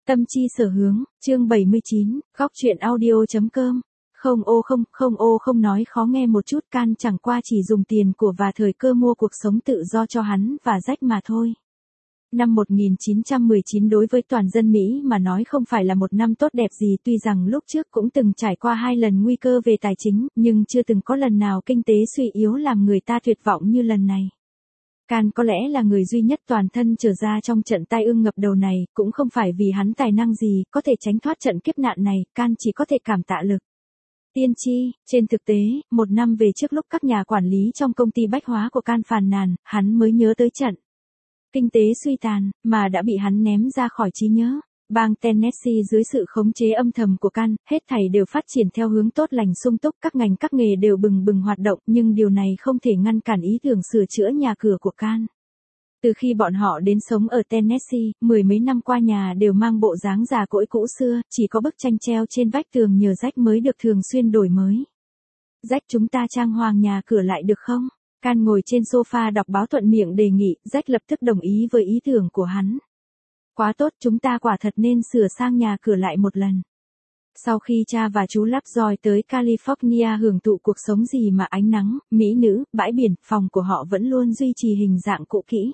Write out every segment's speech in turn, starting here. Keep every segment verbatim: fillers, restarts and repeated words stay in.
Tâm chi sở hướng, chương bảy mươi chín, góc truyện audio.com. Không ô không, không ô không nói khó nghe một chút, Can chẳng qua chỉ dùng tiền của và thời cơ mua cuộc sống tự do cho hắn và Jack mà thôi. Năm một nghìn chín trăm mười chín đối với toàn dân Mỹ mà nói không phải là một năm tốt đẹp gì, tuy rằng lúc trước cũng từng trải qua hai lần nguy cơ về tài chính, nhưng chưa từng có lần nào kinh tế suy yếu làm người ta tuyệt vọng như lần này. Can có lẽ là người duy nhất toàn thân trở ra trong trận tai ương ngập đầu này, cũng không phải vì hắn tài năng gì, có thể tránh thoát trận kiếp nạn này, Can chỉ có thể cảm tạ lực. Tiên tri, trên thực tế, một năm về trước lúc các nhà quản lý trong công ty bách hóa của Can phàn nàn, hắn mới nhớ tới trận kinh tế suy tàn, mà đã bị hắn ném ra khỏi trí nhớ. Bang Tennessee dưới sự khống chế âm thầm của Can, hết thảy đều phát triển theo hướng tốt lành sung túc, các ngành các nghề đều bừng bừng hoạt động, nhưng điều này không thể ngăn cản ý tưởng sửa chữa nhà cửa của Can. Từ khi bọn họ đến sống ở Tennessee, mười mấy năm qua nhà đều mang bộ dáng già cỗi cũ xưa, chỉ có bức tranh treo trên vách tường nhờ Jack mới được thường xuyên đổi mới. Jack, chúng ta trang hoàng nhà cửa lại được không? Can ngồi trên sofa đọc báo thuận miệng đề nghị, Jack lập tức đồng ý với ý tưởng của hắn. Quá tốt, chúng ta quả thật nên sửa sang nhà cửa lại một lần. Sau khi cha và chú Lovejoy tới California hưởng thụ cuộc sống gì mà ánh nắng, mỹ nữ, bãi biển, phòng của họ vẫn luôn duy trì hình dạng cũ kỹ.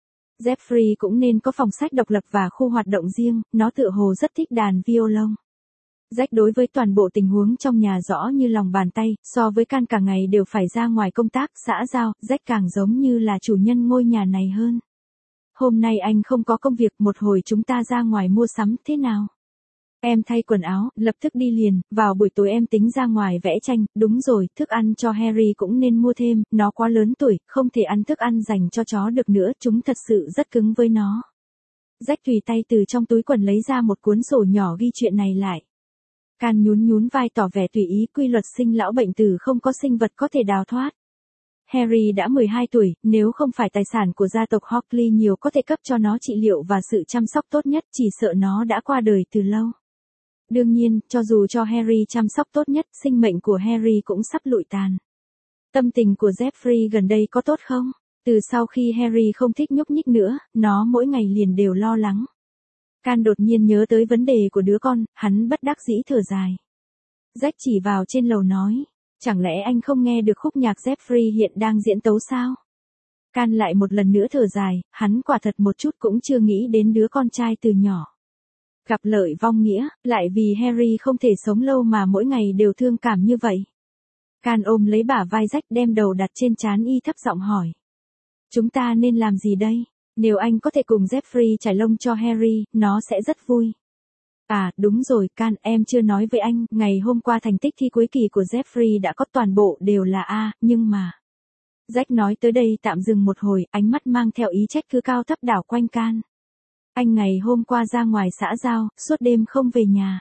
Jeffrey cũng nên có phòng sách độc lập và khu hoạt động riêng, nó tựa hồ rất thích đàn violon. Jack đối với toàn bộ tình huống trong nhà rõ như lòng bàn tay, so với Can cả ngày đều phải ra ngoài công tác, xã giao, Jack càng giống như là chủ nhân ngôi nhà này hơn. Hôm nay anh không có công việc, một hồi chúng ta ra ngoài mua sắm, thế nào? Em thay quần áo, lập tức đi liền, vào buổi tối em tính ra ngoài vẽ tranh, đúng rồi, thức ăn cho Harry cũng nên mua thêm, nó quá lớn tuổi, không thể ăn thức ăn dành cho chó được nữa, chúng thật sự rất cứng với nó. Jack tùy tay từ trong túi quần lấy ra một cuốn sổ nhỏ ghi chuyện này lại. Can nhún nhún vai tỏ vẻ tùy ý, quy luật sinh lão bệnh tử không có sinh vật có thể đào thoát. Harry đã mười hai tuổi, nếu không phải tài sản của gia tộc Hockley nhiều có thể cấp cho nó trị liệu và sự chăm sóc tốt nhất, chỉ sợ nó đã qua đời từ lâu. Đương nhiên, cho dù cho Harry chăm sóc tốt nhất, sinh mệnh của Harry cũng sắp lụi tàn. Tâm tình của Jeffrey gần đây có tốt không? Từ sau khi Harry không thích nhúc nhích nữa, nó mỗi ngày liền đều lo lắng. Can đột nhiên nhớ tới vấn đề của đứa con, hắn bất đắc dĩ thở dài. Jack chỉ vào trên lầu nói. Chẳng lẽ anh không nghe được khúc nhạc Jeffrey hiện đang diễn tấu sao? Can lại một lần nữa thở dài, hắn quả thật một chút cũng chưa nghĩ đến đứa con trai từ nhỏ. Gặp lợi vong nghĩa, lại vì Harry không thể sống lâu mà mỗi ngày đều thương cảm như vậy. Can ôm lấy bả vai Jack đem đầu đặt trên trán y thấp giọng hỏi. Chúng ta nên làm gì đây? Nếu anh có thể cùng Jeffrey trải lông cho Harry, nó sẽ rất vui. À, đúng rồi, Can, em chưa nói với anh, ngày hôm qua thành tích thi cuối kỳ của Jeffrey đã có toàn bộ đều là A, nhưng mà... Jack nói tới đây tạm dừng một hồi, ánh mắt mang theo ý trách cứ cao thấp đảo quanh Can. Anh ngày hôm qua ra ngoài xã giao, suốt đêm không về nhà.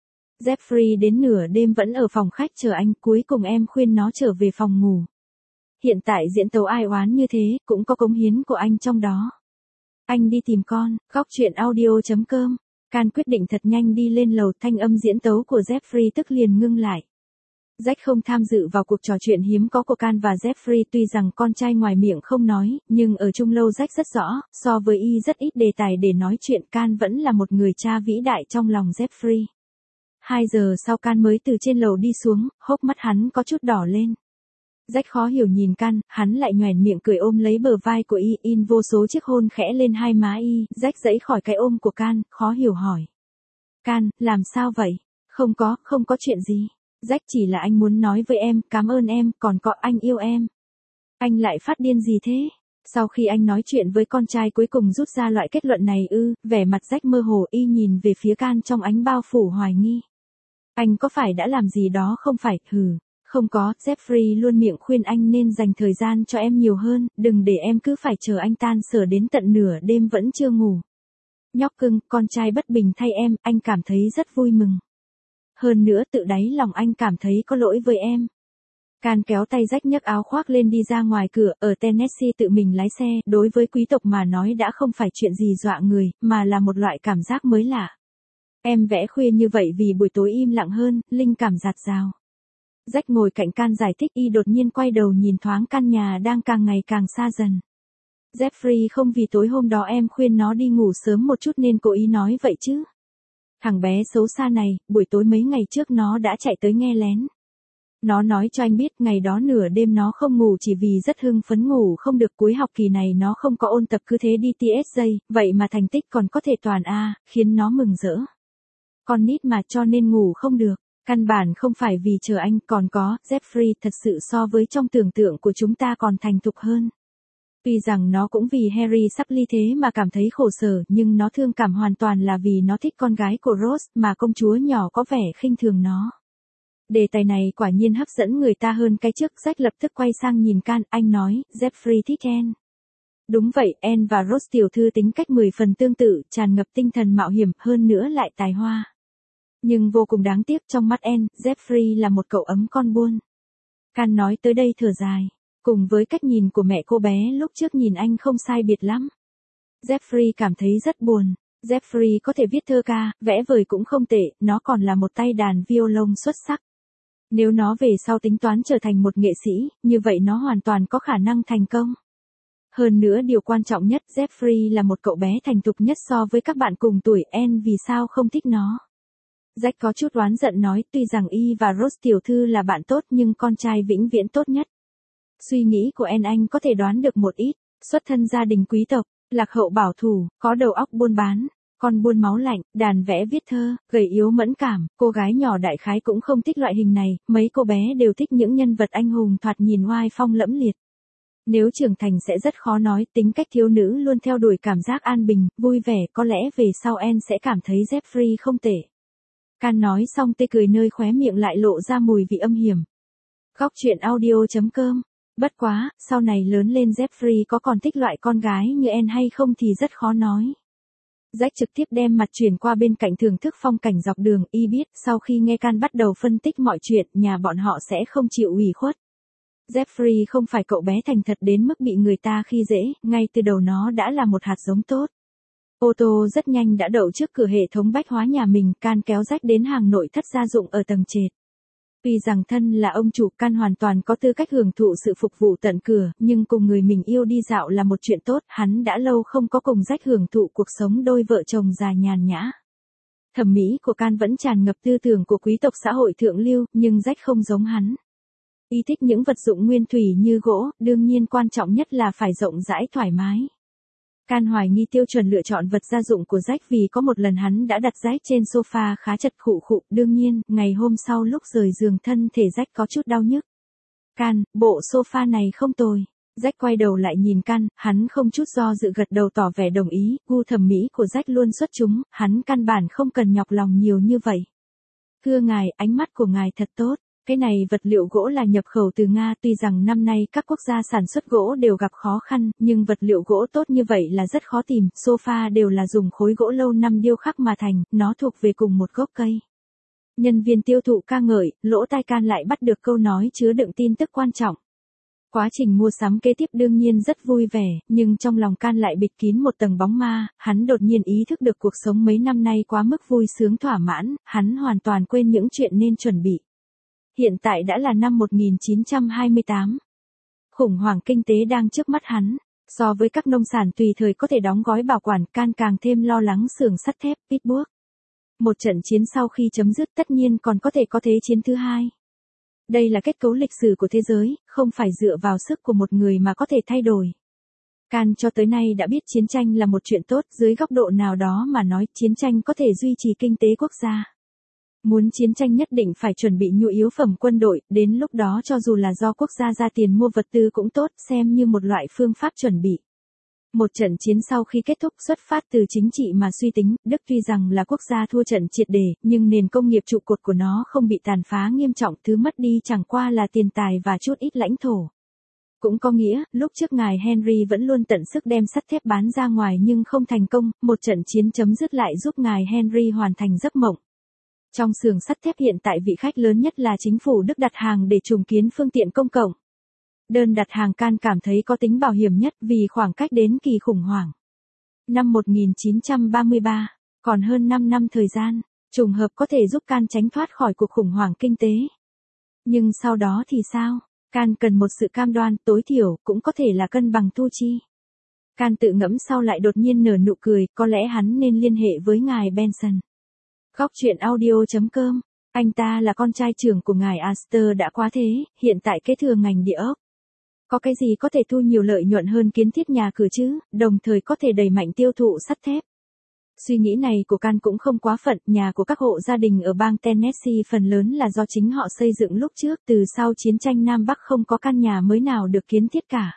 Jeffrey đến nửa đêm vẫn ở phòng khách chờ anh, cuối cùng em khuyên nó trở về phòng ngủ. Hiện tại diễn tấu ai oán như thế, cũng có cống hiến của anh trong đó. Anh đi tìm con, góc truyện audio.com. Can quyết định thật nhanh đi lên lầu, thanh âm diễn tấu của Jeffrey tức liền ngưng lại. Jack không tham dự vào cuộc trò chuyện hiếm có của Can và Jeffrey, tuy rằng con trai ngoài miệng không nói, nhưng ở chung lâu Jack rất rõ, so với y rất ít đề tài để nói chuyện, Can vẫn là một người cha vĩ đại trong lòng Jeffrey. Hai giờ sau Can mới từ trên lầu đi xuống, hốc mắt hắn có chút đỏ lên. Jack khó hiểu nhìn Can, hắn lại nhoẻn miệng cười ôm lấy bờ vai của y, in vô số chiếc hôn khẽ lên hai má y, Jack giãy khỏi cái ôm của Can, khó hiểu hỏi. Can, làm sao vậy? Không có, không có chuyện gì. Jack chỉ là anh muốn nói với em, cảm ơn em, còn có anh yêu em. Anh lại phát điên gì thế? Sau khi anh nói chuyện với con trai cuối cùng rút ra loại kết luận này ư, vẻ mặt Jack mơ hồ y nhìn về phía Can trong ánh bao phủ hoài nghi. Anh có phải đã làm gì đó không phải, hừ. Không có, Jeffrey luôn miệng khuyên anh nên dành thời gian cho em nhiều hơn, đừng để em cứ phải chờ anh tan sở đến tận nửa đêm vẫn chưa ngủ. Nhóc cưng, con trai bất bình thay em, anh cảm thấy rất vui mừng. Hơn nữa tự đáy lòng anh cảm thấy có lỗi với em. Can kéo tay Jack nhấc áo khoác lên đi ra ngoài cửa, ở Tennessee tự mình lái xe, đối với quý tộc mà nói đã không phải chuyện gì dọa người, mà là một loại cảm giác mới lạ. Em vẽ khuya như vậy vì buổi tối im lặng hơn, linh cảm dạt dào. Jack ngồi cạnh Can giải thích, y đột nhiên quay đầu nhìn thoáng căn nhà đang càng ngày càng xa dần. Jeffrey không vì tối hôm đó em khuyên nó đi ngủ sớm một chút nên cố ý nói vậy chứ. Thằng bé xấu xa này, buổi tối mấy ngày trước nó đã chạy tới nghe lén. Nó nói cho anh biết ngày đó nửa đêm nó không ngủ chỉ vì rất hưng phấn ngủ không được, cuối học kỳ này nó không có ôn tập cứ thế đi tê ét gi, vậy mà thành tích còn có thể toàn A, khiến nó mừng rỡ. Con nít mà cho nên ngủ không được, căn bản không phải vì chờ anh, còn có, Jeffrey thật sự so với trong tưởng tượng của chúng ta còn thành thục hơn. Tuy rằng nó cũng vì Harry sắp ly thế mà cảm thấy khổ sở, nhưng nó thương cảm hoàn toàn là vì nó thích con gái của Rose, mà công chúa nhỏ có vẻ khinh thường nó. Đề tài này quả nhiên hấp dẫn người ta hơn cái trước. Jack lập tức quay sang nhìn Can, anh nói, Jeffrey thích Anne. Đúng vậy, Anne và Rose tiểu thư tính cách mười phần tương tự, tràn ngập tinh thần mạo hiểm, hơn nữa lại tài hoa. Nhưng vô cùng đáng tiếc trong mắt Anne, Jeffrey là một cậu ấm con buôn. Can nói tới đây thở dài. Cùng với cách nhìn của mẹ cô bé lúc trước nhìn anh không sai biệt lắm. Jeffrey cảm thấy rất buồn. Jeffrey có thể viết thơ ca, vẽ vời cũng không tệ, nó còn là một tay đàn violon xuất sắc. Nếu nó về sau tính toán trở thành một nghệ sĩ, như vậy nó hoàn toàn có khả năng thành công. Hơn nữa điều quan trọng nhất, Jeffrey là một cậu bé thành thục nhất so với các bạn cùng tuổi, Anne vì sao không thích nó. Jack có chút oán giận nói, tuy rằng Y và Rose tiểu thư là bạn tốt nhưng con trai vĩnh viễn tốt nhất. Suy nghĩ của Anne anh có thể đoán được một ít, xuất thân gia đình quý tộc, lạc hậu bảo thủ, có đầu óc buôn bán, con buôn máu lạnh, đàn vẽ viết thơ, gầy yếu mẫn cảm, cô gái nhỏ đại khái cũng không thích loại hình này, mấy cô bé đều thích những nhân vật anh hùng thoạt nhìn oai phong lẫm liệt. Nếu trưởng thành sẽ rất khó nói, tính cách thiếu nữ luôn theo đuổi cảm giác an bình, vui vẻ, có lẽ về sau Anne sẽ cảm thấy Jeffrey không tệ. Can nói xong tê cười nơi khóe miệng lại lộ ra mùi vị âm hiểm. Góc truyện audio chấm com. Bất quá, sau này lớn lên Jeffrey có còn thích loại con gái như Anne hay không thì rất khó nói. Jack trực tiếp đem mặt chuyển qua bên cạnh thưởng thức phong cảnh dọc đường, Y biết sau khi nghe Can bắt đầu phân tích mọi chuyện, nhà bọn họ sẽ không chịu ủy khuất. Jeffrey không phải cậu bé thành thật đến mức bị người ta khi dễ, ngay từ đầu nó đã là một hạt giống tốt. Ô tô rất nhanh đã đậu trước cửa hệ thống bách hóa nhà mình, Can kéo Jack đến hàng nội thất gia dụng ở tầng trệt. Tuy rằng thân là ông chủ, Can hoàn toàn có tư cách hưởng thụ sự phục vụ tận cửa, nhưng cùng người mình yêu đi dạo là một chuyện tốt, hắn đã lâu không có cùng Jack hưởng thụ cuộc sống đôi vợ chồng già nhàn nhã. Thẩm mỹ của Can vẫn tràn ngập tư tưởng của quý tộc xã hội thượng lưu, nhưng Jack không giống hắn. Y thích những vật dụng nguyên thủy như gỗ, đương nhiên quan trọng nhất là phải rộng rãi thoải mái. Can hoài nghi tiêu chuẩn lựa chọn vật gia dụng của Jack vì có một lần hắn đã đặt Jack trên sofa khá chật khụ khụ, đương nhiên, ngày hôm sau lúc rời giường thân thể Jack có chút đau nhức. Can, bộ sofa này không tồi. Jack quay đầu lại nhìn Can, hắn không chút do dự gật đầu tỏ vẻ đồng ý, gu thẩm mỹ của Jack luôn xuất chúng, hắn căn bản không cần nhọc lòng nhiều như vậy. Thưa ngài, ánh mắt của ngài thật tốt. Cái này vật liệu gỗ là nhập khẩu từ Nga, tuy rằng năm nay các quốc gia sản xuất gỗ đều gặp khó khăn, nhưng vật liệu gỗ tốt như vậy là rất khó tìm, sofa đều là dùng khối gỗ lâu năm điêu khắc mà thành, nó thuộc về cùng một gốc cây. Nhân viên tiêu thụ ca ngợi, lỗ tai Can lại bắt được câu nói chứa đựng tin tức quan trọng. Quá trình mua sắm kế tiếp đương nhiên rất vui vẻ, nhưng trong lòng Can lại bịt kín một tầng bóng ma, hắn đột nhiên ý thức được cuộc sống mấy năm nay quá mức vui sướng thỏa mãn, hắn hoàn toàn quên những chuyện nên chuẩn bị. Hiện tại đã là năm một nghìn chín trăm hai mươi tám. Khủng hoảng kinh tế đang trước mắt hắn. So với các nông sản tùy thời có thể đóng gói bảo quản, Can càng thêm lo lắng xưởng sắt thép Pittsburgh. Một trận chiến sau khi chấm dứt tất nhiên còn có thể có thế chiến thứ hai. Đây là kết cấu lịch sử của thế giới, không phải dựa vào sức của một người mà có thể thay đổi. Can cho tới nay đã biết chiến tranh là một chuyện tốt, dưới góc độ nào đó mà nói chiến tranh có thể duy trì kinh tế quốc gia. Muốn chiến tranh nhất định phải chuẩn bị nhu yếu phẩm quân đội, đến lúc đó cho dù là do quốc gia ra tiền mua vật tư cũng tốt, xem như một loại phương pháp chuẩn bị. Một trận chiến sau khi kết thúc xuất phát từ chính trị mà suy tính, Đức tuy rằng là quốc gia thua trận triệt để, nhưng nền công nghiệp trụ cột của nó không bị tàn phá nghiêm trọng, thứ mất đi chẳng qua là tiền tài và chút ít lãnh thổ. Cũng có nghĩa, lúc trước ngài Henry vẫn luôn tận sức đem sắt thép bán ra ngoài nhưng không thành công, một trận chiến chấm dứt lại giúp ngài Henry hoàn thành giấc mộng. Trong xưởng sắt thép hiện tại vị khách lớn nhất là chính phủ Đức đặt hàng để trùng kiến phương tiện công cộng. Đơn đặt hàng Can cảm thấy có tính bảo hiểm nhất vì khoảng cách đến kỳ khủng hoảng. Năm một nghìn chín trăm ba mươi ba, còn hơn năm năm thời gian, trùng hợp có thể giúp Can tránh thoát khỏi cuộc khủng hoảng kinh tế. Nhưng sau đó thì sao? Can cần một sự cam đoan, tối thiểu, cũng có thể là cân bằng thu chi. Can tự ngẫm sau lại đột nhiên nở nụ cười, có lẽ hắn nên liên hệ với ngài Benson. Góc truyện audio.com. Anh ta là con trai trưởng của ngài Astor đã quá thế, hiện tại kế thừa ngành địa ốc. Có cái gì có thể thu nhiều lợi nhuận hơn kiến thiết nhà cửa chứ, đồng thời có thể đẩy mạnh tiêu thụ sắt thép. Suy nghĩ này của Can cũng không quá phận, nhà của các hộ gia đình ở bang Tennessee phần lớn là do chính họ xây dựng lúc trước, từ sau chiến tranh Nam Bắc không có căn nhà mới nào được kiến thiết cả.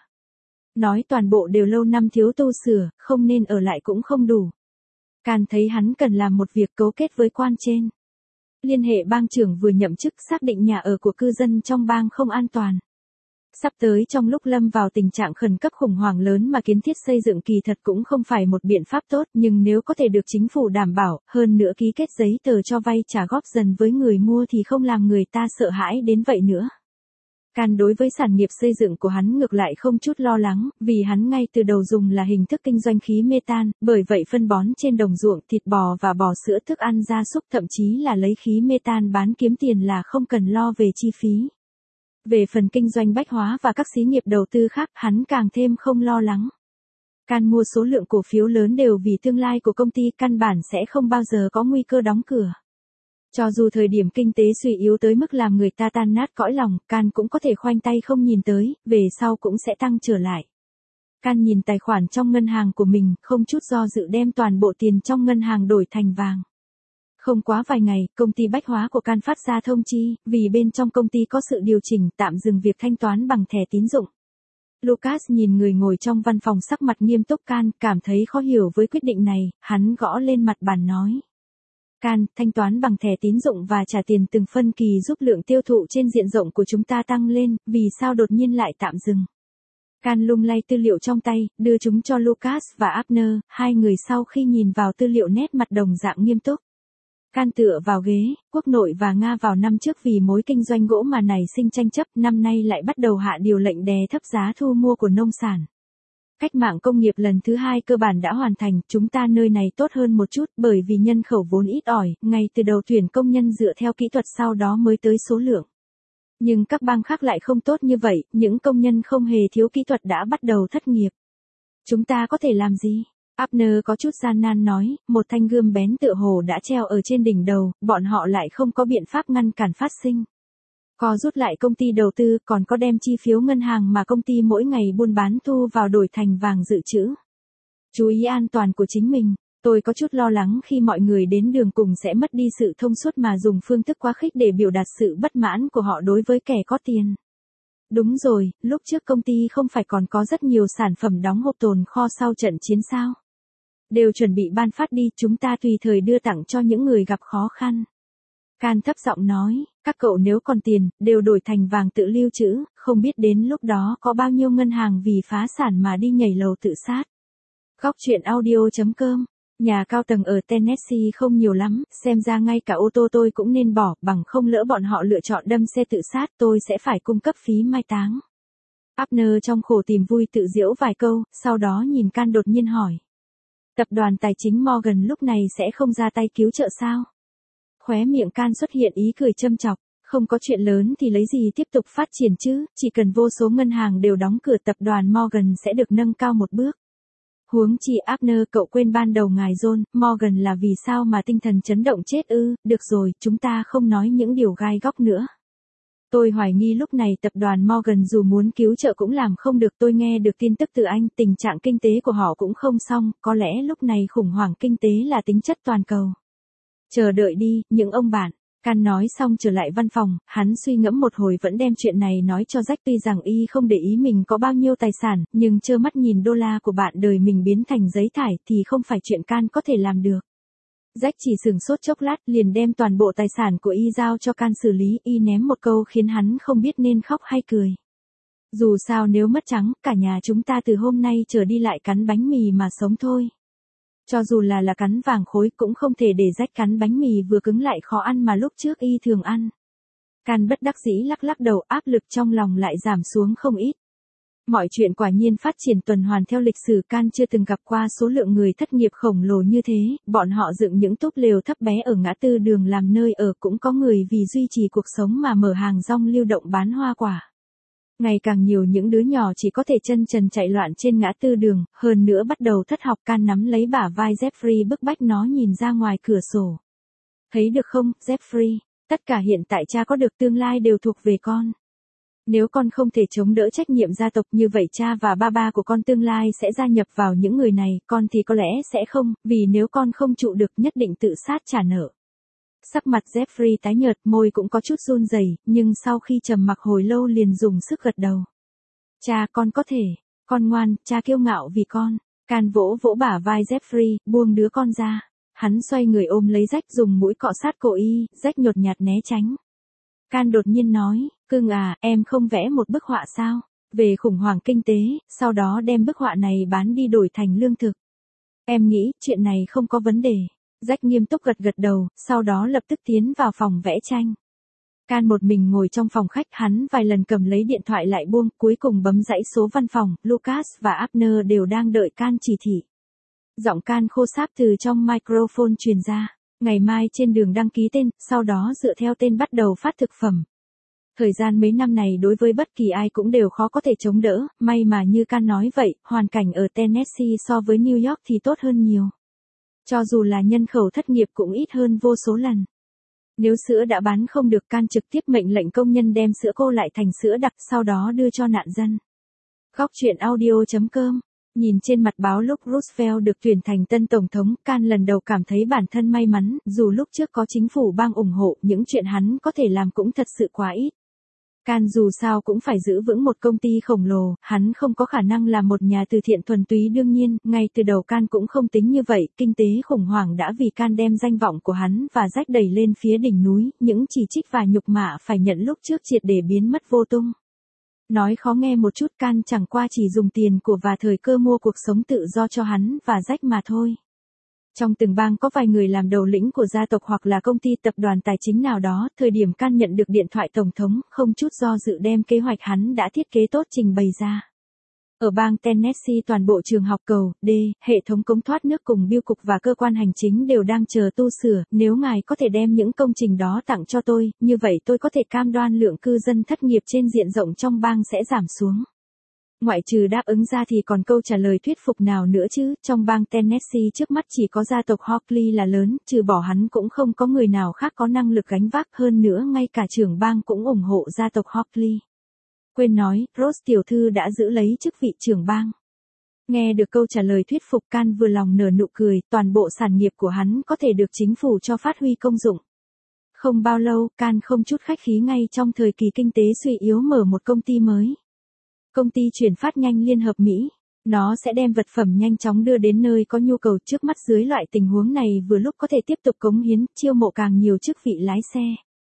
Nói toàn bộ đều lâu năm thiếu tu sửa, không nên ở lại cũng không đủ. Can thấy hắn cần làm một việc cấu kết với quan trên. Liên hệ bang trưởng vừa nhậm chức xác định nhà ở của cư dân trong bang không an toàn. Sắp tới trong lúc lâm vào tình trạng khẩn cấp khủng hoảng lớn mà kiến thiết xây dựng kỳ thật cũng không phải một biện pháp tốt, nhưng nếu có thể được chính phủ đảm bảo, hơn nữa ký kết giấy tờ cho vay trả góp dần với người mua thì không làm người ta sợ hãi đến vậy nữa. Can đối với sản nghiệp xây dựng của hắn ngược lại không chút lo lắng, vì hắn ngay từ đầu dùng là hình thức kinh doanh khí metan, bởi vậy phân bón trên đồng ruộng, thịt bò và bò sữa, thức ăn gia súc, thậm chí là lấy khí metan bán kiếm tiền là không cần lo về chi phí. Về phần kinh doanh bách hóa và các xí nghiệp đầu tư khác, hắn càng thêm không lo lắng. Can mua số lượng cổ phiếu lớn đều vì tương lai của công ty căn bản sẽ không bao giờ có nguy cơ đóng cửa. Cho dù thời điểm kinh tế suy yếu tới mức làm người ta tan nát cõi lòng, Can cũng có thể khoanh tay không nhìn tới, về sau cũng sẽ tăng trở lại. Can nhìn tài khoản trong ngân hàng của mình, không chút do dự đem toàn bộ tiền trong ngân hàng đổi thành vàng. Không quá vài ngày, công ty bách hóa của Can phát ra thông chi, vì bên trong công ty có sự điều chỉnh tạm dừng việc thanh toán bằng thẻ tín dụng. Lucas nhìn người ngồi trong văn phòng sắc mặt nghiêm túc Can, cảm thấy khó hiểu với quyết định này, hắn gõ lên mặt bàn nói. Can, thanh toán bằng thẻ tín dụng và trả tiền từng phân kỳ giúp lượng tiêu thụ trên diện rộng của chúng ta tăng lên, vì sao đột nhiên lại tạm dừng? Can lung lay tư liệu trong tay, đưa chúng cho Lucas và Abner, hai người sau khi nhìn vào tư liệu nét mặt đồng dạng nghiêm túc. Can tựa vào ghế, quốc nội và Nga vào năm trước vì mối kinh doanh gỗ mà nảy sinh tranh chấp, năm nay lại bắt đầu hạ điều lệnh đè thấp giá thu mua của nông sản. Cách mạng công nghiệp lần thứ hai cơ bản đã hoàn thành, chúng ta nơi này tốt hơn một chút bởi vì nhân khẩu vốn ít ỏi, ngay từ đầu tuyển công nhân dựa theo kỹ thuật sau đó mới tới số lượng. Nhưng các bang khác lại không tốt như vậy, những công nhân không hề thiếu kỹ thuật đã bắt đầu thất nghiệp. Chúng ta có thể làm gì? Abner có chút gian nan nói, một thanh gươm bén tựa hồ đã treo ở trên đỉnh đầu, bọn họ lại không có biện pháp ngăn cản phát sinh. Co rút lại công ty đầu tư, còn có đem chi phiếu ngân hàng mà công ty mỗi ngày buôn bán thu vào đổi thành vàng dự trữ. Chú ý an toàn của chính mình, tôi có chút lo lắng khi mọi người đến đường cùng sẽ mất đi sự thông suốt mà dùng phương thức quá khích để biểu đạt sự bất mãn của họ đối với kẻ có tiền. Đúng rồi, lúc trước công ty không phải còn có rất nhiều sản phẩm đóng hộp tồn kho sau trận chiến sao? Đều chuẩn bị ban phát đi, chúng ta tùy thời đưa tặng cho những người gặp khó khăn. Can thấp giọng nói, các cậu nếu còn tiền, đều đổi thành vàng tự lưu trữ, không biết đến lúc đó có bao nhiêu ngân hàng vì phá sản mà đi nhảy lầu tự sát. Góc truyện audio.com. Nhà cao tầng ở Tennessee không nhiều lắm, xem ra ngay cả ô tô tôi cũng nên bỏ, bằng không lỡ bọn họ lựa chọn đâm xe tự sát tôi sẽ phải cung cấp phí mai táng. Abner trong khổ tìm vui tự giễu vài câu, sau đó nhìn Can đột nhiên hỏi. Tập đoàn tài chính Morgan lúc này sẽ không ra tay cứu trợ sao? Khóe miệng Can xuất hiện ý cười châm chọc, không có chuyện lớn thì lấy gì tiếp tục phát triển chứ, chỉ cần vô số ngân hàng đều đóng cửa tập đoàn Morgan sẽ được nâng cao một bước. Huống chi Abner, cậu quên ban đầu ngài John, Morgan là vì sao mà tinh thần chấn động chết ư, được rồi, chúng ta không nói những điều gai góc nữa. Tôi hoài nghi lúc này tập đoàn Morgan dù muốn cứu trợ cũng làm không được, tôi nghe được tin tức từ anh, tình trạng kinh tế của họ cũng không xong, có lẽ lúc này khủng hoảng kinh tế là tính chất toàn cầu. Chờ đợi đi, những ông bạn. Can nói xong trở lại văn phòng, hắn suy ngẫm một hồi vẫn đem chuyện này nói cho Jack, tuy rằng y không để ý mình có bao nhiêu tài sản, nhưng trơ mắt nhìn đô la của bạn đời mình biến thành giấy thải thì không phải chuyện Can có thể làm được. Jack chỉ sửng sốt chốc lát liền đem toàn bộ tài sản của y giao cho Can xử lý, y ném một câu khiến hắn không biết nên khóc hay cười. Dù sao nếu mất trắng, cả nhà chúng ta từ hôm nay trở đi lại cắn bánh mì mà sống thôi. Cho dù là là cắn vàng khối cũng không thể để Jack cắn bánh mì vừa cứng lại khó ăn mà lúc trước y thường ăn. Can bất đắc dĩ lắc lắc đầu, áp lực trong lòng lại giảm xuống không ít. Mọi chuyện quả nhiên phát triển tuần hoàn theo lịch sử, Can chưa từng gặp qua số lượng người thất nghiệp khổng lồ như thế, bọn họ dựng những túp lều thấp bé ở ngã tư đường làm nơi ở, cũng có người vì duy trì cuộc sống mà mở hàng rong lưu động bán hoa quả. Ngày càng nhiều những đứa nhỏ chỉ có thể chân trần chạy loạn trên ngã tư đường, hơn nữa bắt đầu thất học. Can nắm lấy bả vai Jeffrey bức bách nó nhìn ra ngoài cửa sổ. Thấy được không, Jeffrey, tất cả hiện tại cha có được tương lai đều thuộc về con. Nếu con không thể chống đỡ trách nhiệm gia tộc như vậy cha và ba ba của con tương lai sẽ gia nhập vào những người này, con thì có lẽ sẽ không, vì nếu con không trụ được nhất định tự sát trả nợ. Sắc mặt Jeffrey tái nhợt, môi cũng có chút run rẩy, nhưng sau khi trầm mặc hồi lâu liền dùng sức gật đầu. Cha, con có thể, con ngoan, cha kiêu ngạo vì con. Can vỗ vỗ bả vai Jeffrey, buông đứa con ra. Hắn xoay người ôm lấy Jack dùng mũi cọ sát cổ y, Jack nhột nhạt né tránh. Can đột nhiên nói, cưng à, em không vẽ một bức họa sao? Về khủng hoảng kinh tế, sau đó đem bức họa này bán đi đổi thành lương thực. Em nghĩ, chuyện này không có vấn đề. Jack nghiêm túc gật gật đầu, sau đó lập tức tiến vào phòng vẽ tranh. Can một mình ngồi trong phòng khách, hắn vài lần cầm lấy điện thoại lại buông, cuối cùng bấm dãy số văn phòng, Lucas và Abner đều đang đợi Can chỉ thị. Giọng Can khô sáp từ trong microphone truyền ra, ngày mai trên đường đăng ký tên, sau đó dựa theo tên bắt đầu phát thực phẩm. Thời gian mấy năm này đối với bất kỳ ai cũng đều khó có thể chống đỡ, may mà như Can nói vậy, hoàn cảnh ở Tennessee so với New York thì tốt hơn nhiều. Cho dù là nhân khẩu thất nghiệp cũng ít hơn vô số lần. Nếu sữa đã bán không được, Can trực tiếp mệnh lệnh công nhân đem sữa cô lại thành sữa đặc, sau đó đưa cho nạn dân. Góc truyện audio chấm com. Nhìn trên mặt báo lúc Roosevelt được tuyển thành tân tổng thống, Can lần đầu cảm thấy bản thân may mắn, dù lúc trước có chính phủ bang ủng hộ, những chuyện hắn có thể làm cũng thật sự quá ít. Can dù sao cũng phải giữ vững một công ty khổng lồ, hắn không có khả năng làm một nhà từ thiện thuần túy. Đương nhiên, ngay từ đầu Can cũng không tính như vậy, kinh tế khủng hoảng đã vì Can đem danh vọng của hắn và Jack đẩy lên phía đỉnh núi, những chỉ trích và nhục mạ phải nhận lúc trước triệt để biến mất vô tung. Nói khó nghe một chút, Can chẳng qua chỉ dùng tiền của và thời cơ mua cuộc sống tự do cho hắn và Jack mà thôi. Trong từng bang có vài người làm đầu lĩnh của gia tộc hoặc là công ty tập đoàn tài chính nào đó, thời điểm Can nhận được điện thoại tổng thống, không chút do dự đem kế hoạch hắn đã thiết kế tốt trình bày ra. Ở bang Tennessee toàn bộ trường học, cầu, đê, hệ thống cống thoát nước cùng bưu cục và cơ quan hành chính đều đang chờ tu sửa, nếu ngài có thể đem những công trình đó tặng cho tôi, như vậy tôi có thể cam đoan lượng cư dân thất nghiệp trên diện rộng trong bang sẽ giảm xuống. Ngoại trừ đáp ứng ra thì còn câu trả lời thuyết phục nào nữa chứ, trong bang Tennessee trước mắt chỉ có gia tộc Hockley là lớn, trừ bỏ hắn cũng không có người nào khác có năng lực gánh vác, hơn nữa ngay cả trưởng bang cũng ủng hộ gia tộc Hockley. Quên nói, Rose tiểu thư đã giữ lấy chức vị trưởng bang. Nghe được câu trả lời thuyết phục, Can vừa lòng nở nụ cười, toàn bộ sản nghiệp của hắn có thể được chính phủ cho phát huy công dụng. Không bao lâu, Can không chút khách khí ngay trong thời kỳ kinh tế suy yếu mở một công ty mới. Công ty chuyển phát nhanh Liên hợp Mỹ. Nó sẽ đem vật phẩm nhanh chóng đưa đến nơi có nhu cầu. Trước mắt dưới loại tình huống này vừa lúc có thể tiếp tục cống hiến, chiêu mộ càng nhiều chức vị lái xe.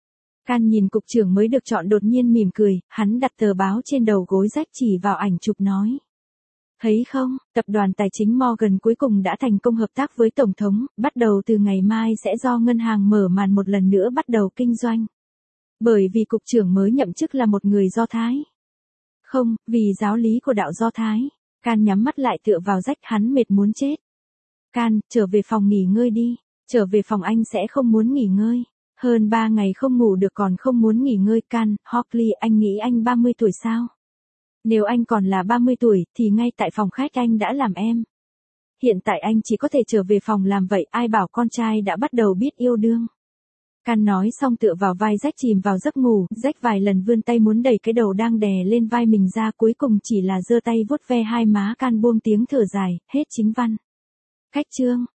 Can nhìn cục trưởng mới được chọn đột nhiên mỉm cười, hắn đặt tờ báo trên đầu gối Jack chỉ vào ảnh chụp nói. Thấy không, tập đoàn tài chính Morgan cuối cùng đã thành công hợp tác với Tổng thống, bắt đầu từ ngày mai sẽ do ngân hàng mở màn một lần nữa bắt đầu kinh doanh. Bởi vì cục trưởng mới nhậm chức là một người Do Thái. Không, vì giáo lý của đạo Do Thái. Can nhắm mắt lại tựa vào Jack, hắn mệt muốn chết. Can, trở về phòng nghỉ ngơi đi, trở về phòng, anh sẽ không muốn nghỉ ngơi. Hơn ba ngày không ngủ được còn không muốn nghỉ ngơi. Can, Hockley, anh nghĩ anh ba mươi tuổi sao? Nếu anh còn là ba mươi tuổi, thì ngay tại phòng khách anh đã làm em. Hiện tại anh chỉ có thể trở về phòng làm vậy, ai bảo con trai đã bắt đầu biết yêu đương. Can nói xong tựa vào vai Jack chìm vào giấc ngủ, Jack vài lần vươn tay muốn đẩy cái đầu đang đè lên vai mình ra, cuối cùng chỉ là giơ tay vuốt ve hai má. Can buông tiếng thở dài, hết chính văn. Cách chương.